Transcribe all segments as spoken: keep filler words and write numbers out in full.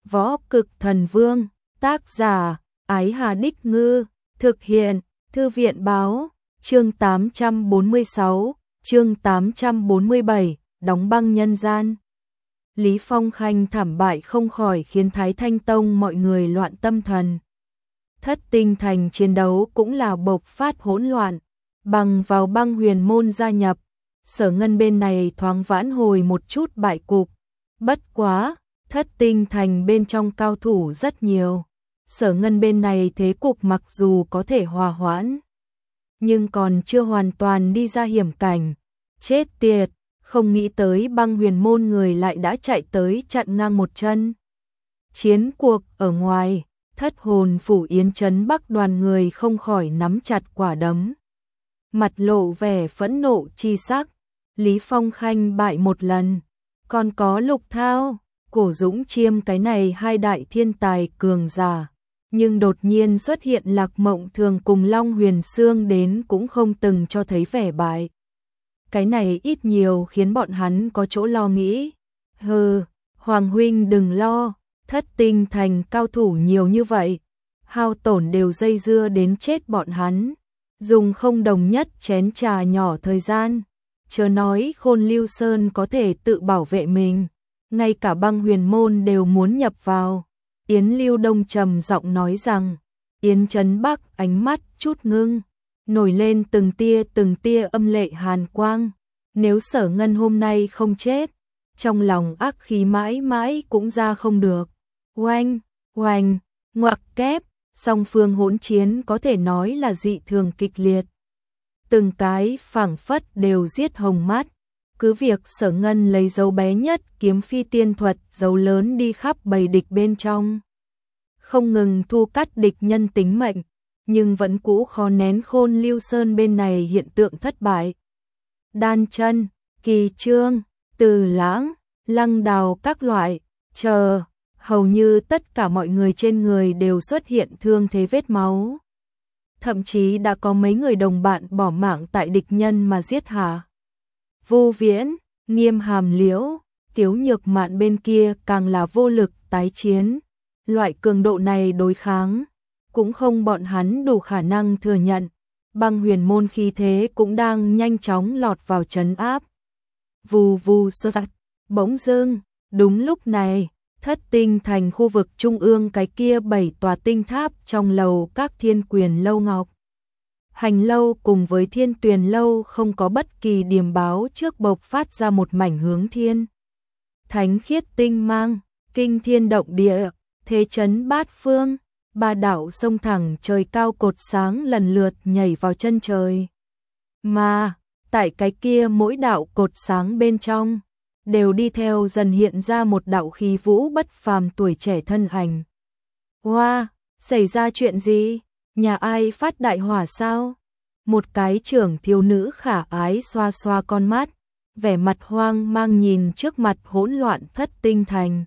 Võ Cực Thần Vương, tác giả, Ái Hà Đích Ngư, thực hiện, Thư viện Báo, chương tám trăm bốn mươi sáu, chương tám trăm bốn mươi bảy, đóng băng nhân gian. Lý Phong Khanh thảm bại không khỏi khiến Thái Thanh Tông mọi người loạn tâm thần. Thất Tinh Thành chiến đấu cũng là bộc phát hỗn loạn, bằng vào băng huyền môn gia nhập, Sở Ngân bên này thoáng vãn hồi một chút bại cục. Bất quá, Thất Tinh Thành bên trong cao thủ rất nhiều. Sở Ngân bên này thế cục mặc dù có thể hòa hoãn, nhưng còn chưa hoàn toàn đi ra hiểm cảnh. Chết tiệt, không nghĩ tới băng huyền môn người lại đã chạy tới chặn ngang một chân. Chiến cuộc ở ngoài, Thất Hồn Phủ Yến Trấn Bắc đoàn người không khỏi nắm chặt quả đấm. Mặt lộ vẻ phẫn nộ chi sắc. Lý Phong Khanh bại một lần, còn có Lục Thao, Cổ Dũng Chiêm cái này hai đại thiên tài cường giả, nhưng đột nhiên xuất hiện Lạc Mộng Thường cùng Long Huyền Sương đến cũng không từng cho thấy vẻ bại. Cái này ít nhiều khiến bọn hắn có chỗ lo nghĩ. Hừ, Hoàng huynh đừng lo, Thất Tinh Thành cao thủ nhiều như vậy, hao tổn đều dây dưa đến chết bọn hắn, dùng không đồng nhất chén trà nhỏ thời gian. Chớ nói Khôn Lưu Sơn có thể tự bảo vệ mình, ngay cả băng huyền môn đều muốn nhập vào. Yến Lưu Đông trầm giọng nói rằng, Yến Trấn Bắc ánh mắt chút ngưng, nổi lên từng tia từng tia âm lệ hàn quang. Nếu Sở Ngân hôm nay không chết, trong lòng ác khí mãi mãi cũng ra không được. Oanh, oanh, ngoặc kép, song phương hỗn chiến có thể nói là dị thường kịch liệt. Từng cái phảng phất đều giết hồng mắt, cứ việc Sở Ngân lấy dấu bé nhất kiếm phi tiên thuật dấu lớn đi khắp bầy địch bên trong, không ngừng thu cắt địch nhân tính mệnh, nhưng vẫn cũ khó nén Khôn Lưu Sơn bên này hiện tượng thất bại. Đan Chân, Kỳ Trương, Từ Lãng, Lăng Đào các loại, chờ, hầu như tất cả mọi người trên người đều xuất hiện thương thế vết máu. Thậm chí đã có mấy người đồng bạn bỏ mạng tại địch nhân mà giết hạ. Vô Viễn, Nghiêm Hàm Liễu, Tiếu Nhược Mạn bên kia càng là vô lực tái chiến. Loại cường độ này đối kháng, cũng không bọn hắn đủ khả năng thừa nhận. Băng huyền môn khí thế cũng đang nhanh chóng lọt vào trấn áp. Vù vù sơ tạch, bỗng dưng, đúng lúc này, Thất Tinh Thành khu vực trung ương cái kia bảy tòa tinh tháp trong lầu các Thiên Quyền Lâu Ngọc Hành Lâu cùng với Thiên Tuyền Lâu không có bất kỳ điềm báo trước bộc phát ra một mảnh hướng thiên. Thánh khiết tinh mang, kinh thiên động địa, thế chấn bát phương, ba đạo sông thẳng trời cao cột sáng lần lượt nhảy vào chân trời. Mà, tại cái kia mỗi đạo cột sáng bên trong, đều đi theo dần hiện ra một đạo khí vũ bất phàm tuổi trẻ thân ảnh. Hoa, wow, xảy ra chuyện gì? Nhà ai phát đại hỏa sao? Một cái trưởng thiếu nữ khả ái xoa xoa con mắt, vẻ mặt hoang mang nhìn trước mặt hỗn loạn Thất Tinh Thành.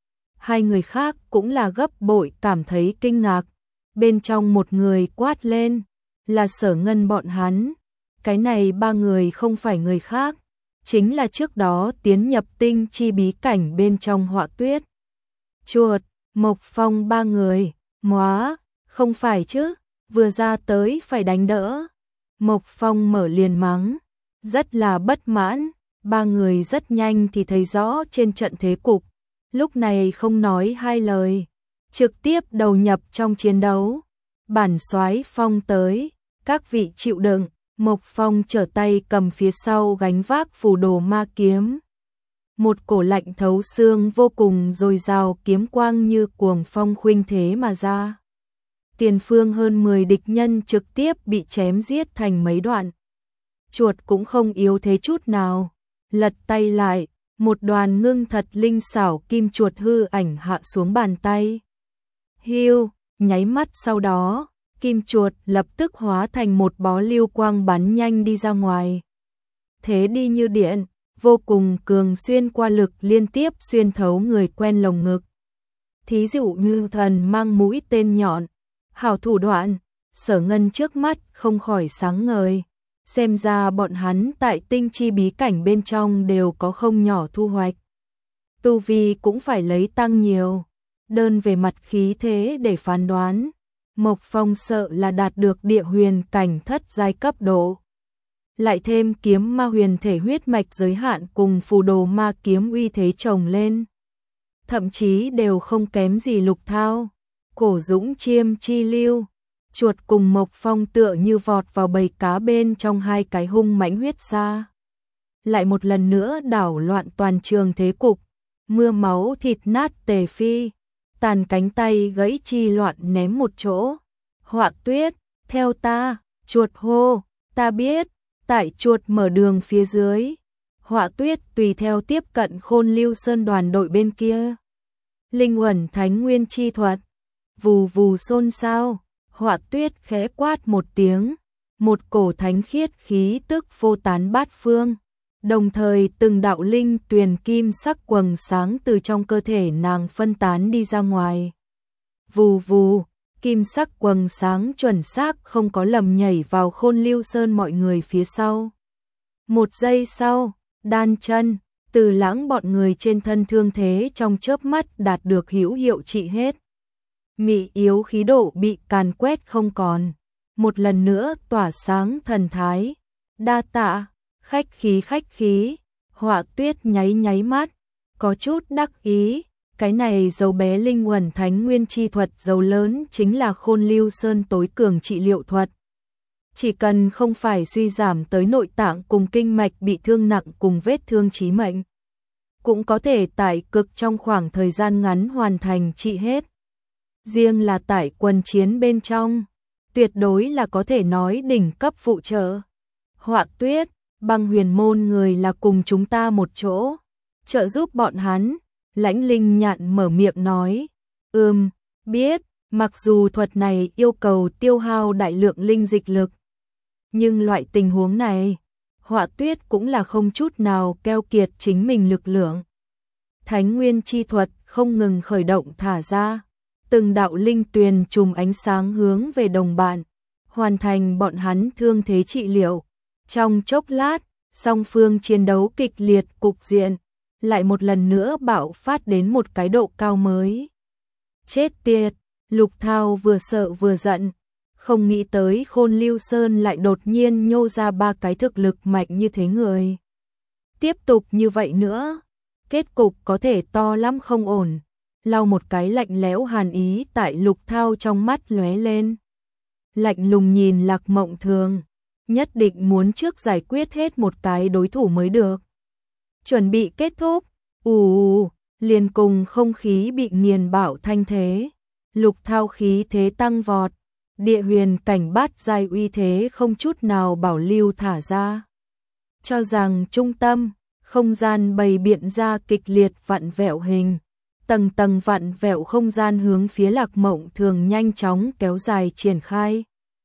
Hai người khác cũng là gấp bội cảm thấy kinh ngạc. Bên trong một người quát lên, là Sở Ngân bọn hắn. Cái này ba người không phải người khác, chính là trước đó tiến nhập tinh chi bí cảnh bên trong Họa Tuyết, Chuột, Mộc Phong ba người. Móa, không phải chứ, vừa ra tới phải đánh đỡ. Mộc Phong mở liền mắng, rất là bất mãn. Ba người rất nhanh thì thấy rõ trên trận thế cục, lúc này không nói hai lời, trực tiếp đầu nhập trong chiến đấu. Bản soái Phong tới, các vị chịu đựng. Mộc Phong trở tay cầm phía sau gánh vác phù đồ ma kiếm. Một cổ lạnh thấu xương vô cùng dồi dào kiếm quang như cuồng phong khuynh thế mà ra. Tiền phương hơn mười địch nhân trực tiếp bị chém giết thành mấy đoạn. Chuột cũng không yếu thế chút nào, lật tay lại, một đoàn ngưng thật linh xảo kim chuột hư ảnh hạ xuống bàn tay. Hiu, nháy mắt sau đó, kim chuột lập tức hóa thành một bó lưu quang bắn nhanh đi ra ngoài. Thế đi như điện, vô cùng cường xuyên qua lực liên tiếp xuyên thấu người quen lồng ngực. Thí dụ như thần mang mũi tên nhọn, hảo thủ đoạn, Sở Ngân trước mắt không khỏi sáng ngời. Xem ra bọn hắn tại tinh chi bí cảnh bên trong đều có không nhỏ thu hoạch. Tu vi cũng phải lấy tăng nhiều. đơn về mặt khí thế để phán đoán, Mộc Phong sợ là đạt được địa huyền cảnh thất giai cấp độ. Lại thêm kiếm ma huyền thể huyết mạch giới hạn cùng phù đồ ma kiếm uy thế chồng lên. Thậm chí đều không kém gì Lục Thao. Cổ Dũng chiêm chi lưu, chuột cùng Mộc Phong tựa như vọt vào bầy cá bên trong hai cái hung mãnh huyết xa. Lại một lần nữa đảo loạn toàn trường thế cục, mưa máu thịt nát tề phi, tàn cánh tay gãy chi loạn ném một chỗ. Họa Tuyết, theo ta, chuột hô, ta biết, tại chuột mở đường phía dưới. Họa Tuyết tùy theo tiếp cận Khôn Lưu Sơn đoàn đội bên kia. Linh uẩn thánh nguyên chi thuật, vù vù xôn xao, Họa Tuyết khẽ quát một tiếng, một cổ thánh khiết khí tức phô tán bát phương. Đồng thời từng đạo linh tuyền kim sắc quầng sáng từ trong cơ thể nàng phân tán đi ra ngoài. Vù vù, kim sắc quầng sáng chuẩn xác không có lầm nhảy vào Khôn Lưu Sơn mọi người phía sau. Một giây sau, đan chân, Từ Lãng bọn người trên thân thương thế trong chớp mắt đạt được hữu hiệu trị hết. Mị yếu khí độ bị càn quét không còn, một lần nữa tỏa sáng thần thái. Đa tạ, khách khí khách khí. Họa Tuyết nháy nháy mắt, có chút đắc ý. Cái này dấu bé linh uẩn thánh nguyên chi thuật dấu lớn chính là Khôn Lưu Sơn tối cường trị liệu thuật. Chỉ cần không phải suy giảm tới nội tạng cùng kinh mạch bị thương nặng cùng vết thương chí mệnh, cũng có thể tại cực trong khoảng thời gian ngắn hoàn thành trị hết. Riêng là tại quần chiến bên trong, tuyệt đối là có thể nói đỉnh cấp phụ trợ. Họa Tuyết, Băng Huyền môn người là cùng chúng ta một chỗ, trợ giúp bọn hắn. Lãnh Linh Nhạn mở miệng nói, ừm, biết, mặc dù thuật này yêu cầu tiêu hao đại lượng linh dịch lực, nhưng loại tình huống này, Họa Tuyết cũng là không chút nào keo kiệt chính mình lực lượng. Thánh nguyên chi thuật không ngừng khởi động thả ra, từng đạo linh tuyền chùm ánh sáng hướng về đồng bạn, hoàn thành bọn hắn thương thế trị liệu. Trong chốc lát, song phương chiến đấu kịch liệt, cục diện lại một lần nữa bạo phát đến một cái độ cao mới. Chết tiệt, Lục Thao vừa sợ vừa giận, không nghĩ tới Khôn Lưu Sơn lại đột nhiên nhô ra ba cái thực lực mạnh như thế người. Tiếp tục như vậy nữa, kết cục có thể to lắm không ổn. Lau một cái lạnh lẽo hàn ý tại Lục Thao trong mắt lóe lên. Lạnh lùng nhìn Lạc Mộng Thường, nhất định muốn trước giải quyết hết một cái đối thủ mới được. Chuẩn bị kết thúc, ù, liền cùng không khí bị nghiền bạo thanh thế. Lục Thao khí thế tăng vọt, địa huyền cảnh bát giai uy thế không chút nào bảo lưu thả ra. Cho rằng trung tâm, không gian bày biện ra kịch liệt vặn vẹo hình. Tầng tầng vặn vẹo không gian hướng phía Lạc Mộng Thường nhanh chóng kéo dài triển khai.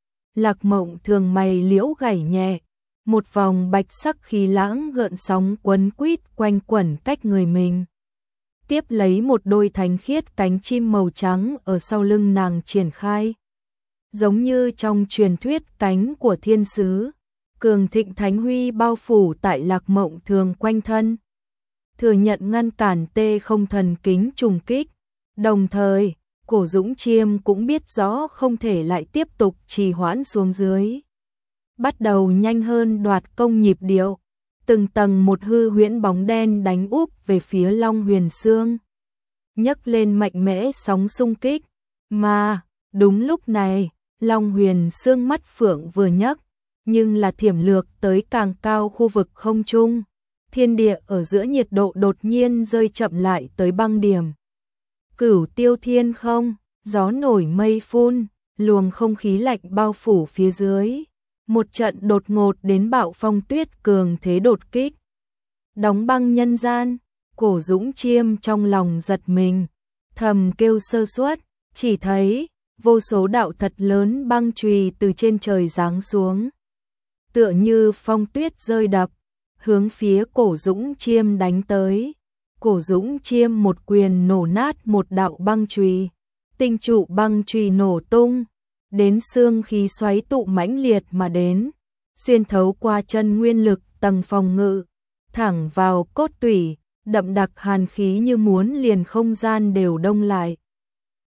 Lạc Mộng Thường mày liễu gảy nhẹ, một vòng bạch sắc khí lãng gợn sóng quấn quýt quanh quẩn cách người mình. Tiếp lấy một đôi thánh khiết cánh chim màu trắng ở sau lưng nàng triển khai. Giống như trong truyền thuyết cánh của thiên sứ, cường thịnh thánh huy bao phủ tại Lạc Mộng Thường quanh thân. Thừa nhận ngăn cản tê không thần kính trùng kích. Đồng thời, Cổ Dũng Chiêm cũng biết rõ không thể lại tiếp tục trì hoãn xuống dưới. Bắt đầu nhanh hơn đoạt công nhịp điệu, từng tầng một hư huyễn bóng đen đánh úp về phía Long Huyền Xương, nhấc lên mạnh mẽ sóng xung kích. Mà, đúng lúc này, Long Huyền Xương mắt phượng vừa nhấc, nhưng là thiểm lược tới càng cao khu vực không trung. Thiên địa ở giữa nhiệt độ đột nhiên rơi chậm lại tới băng điểm. Cửu tiêu thiên không, gió nổi mây phun, luồng không khí lạnh bao phủ phía dưới. Một trận đột ngột đến bạo phong tuyết cường thế đột kích. Đóng băng nhân gian, Cổ Dũng Chiêm trong lòng giật mình, thầm kêu sơ suất, chỉ thấy vô số đạo thật lớn băng chùy từ trên trời giáng xuống. Tựa như phong tuyết rơi đập, hướng phía Cổ Dũng Chiêm đánh tới. Cổ Dũng Chiêm một quyền nổ nát một đạo băng chùy, tinh trụ băng chùy nổ tung, đến xương khí xoáy tụ mãnh liệt mà đến, xuyên thấu qua chân nguyên lực tầng phòng ngự, thẳng vào cốt tủy, đậm đặc hàn khí như muốn liền không gian đều đông lại.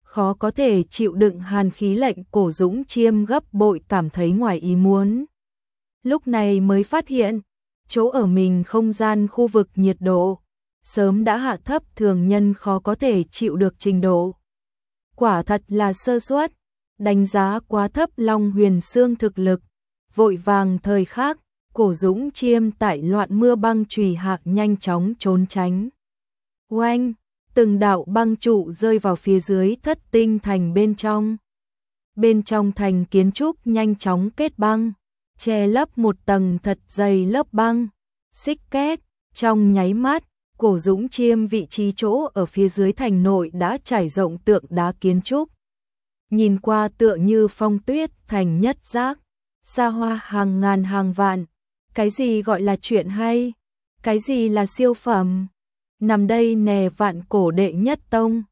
khó có thể chịu đựng hàn khí lệnh Cổ Dũng Chiêm gấp bội cảm thấy ngoài ý muốn. Lúc này mới phát hiện, chỗ ở mình không gian khu vực nhiệt độ sớm đã hạ thấp thường nhân khó có thể chịu được trình độ. Quả thật là sơ suất, đánh giá quá thấp Long Huyền Xương thực lực, vội vàng thời khắc, Cổ Dũng Chiêm tại loạn mưa băng chùy hạc nhanh chóng trốn tránh. Oanh, từng đạo băng trụ rơi vào phía dưới Thất Tinh thành bên trong. Bên trong thành kiến trúc nhanh chóng kết băng, che lấp một tầng thật dày lớp băng. Xích két, trong nháy mắt, Cổ Dũng Chiêm vị trí chỗ ở phía dưới thành nội đã trải rộng tượng đá kiến trúc. Nhìn qua tựa như phong tuyết thành nhất giác, xa hoa hàng ngàn hàng vạn. Cái gì gọi là chuyện hay? Cái gì là siêu phẩm? Nằm đây nè vạn cổ đệ nhất tông,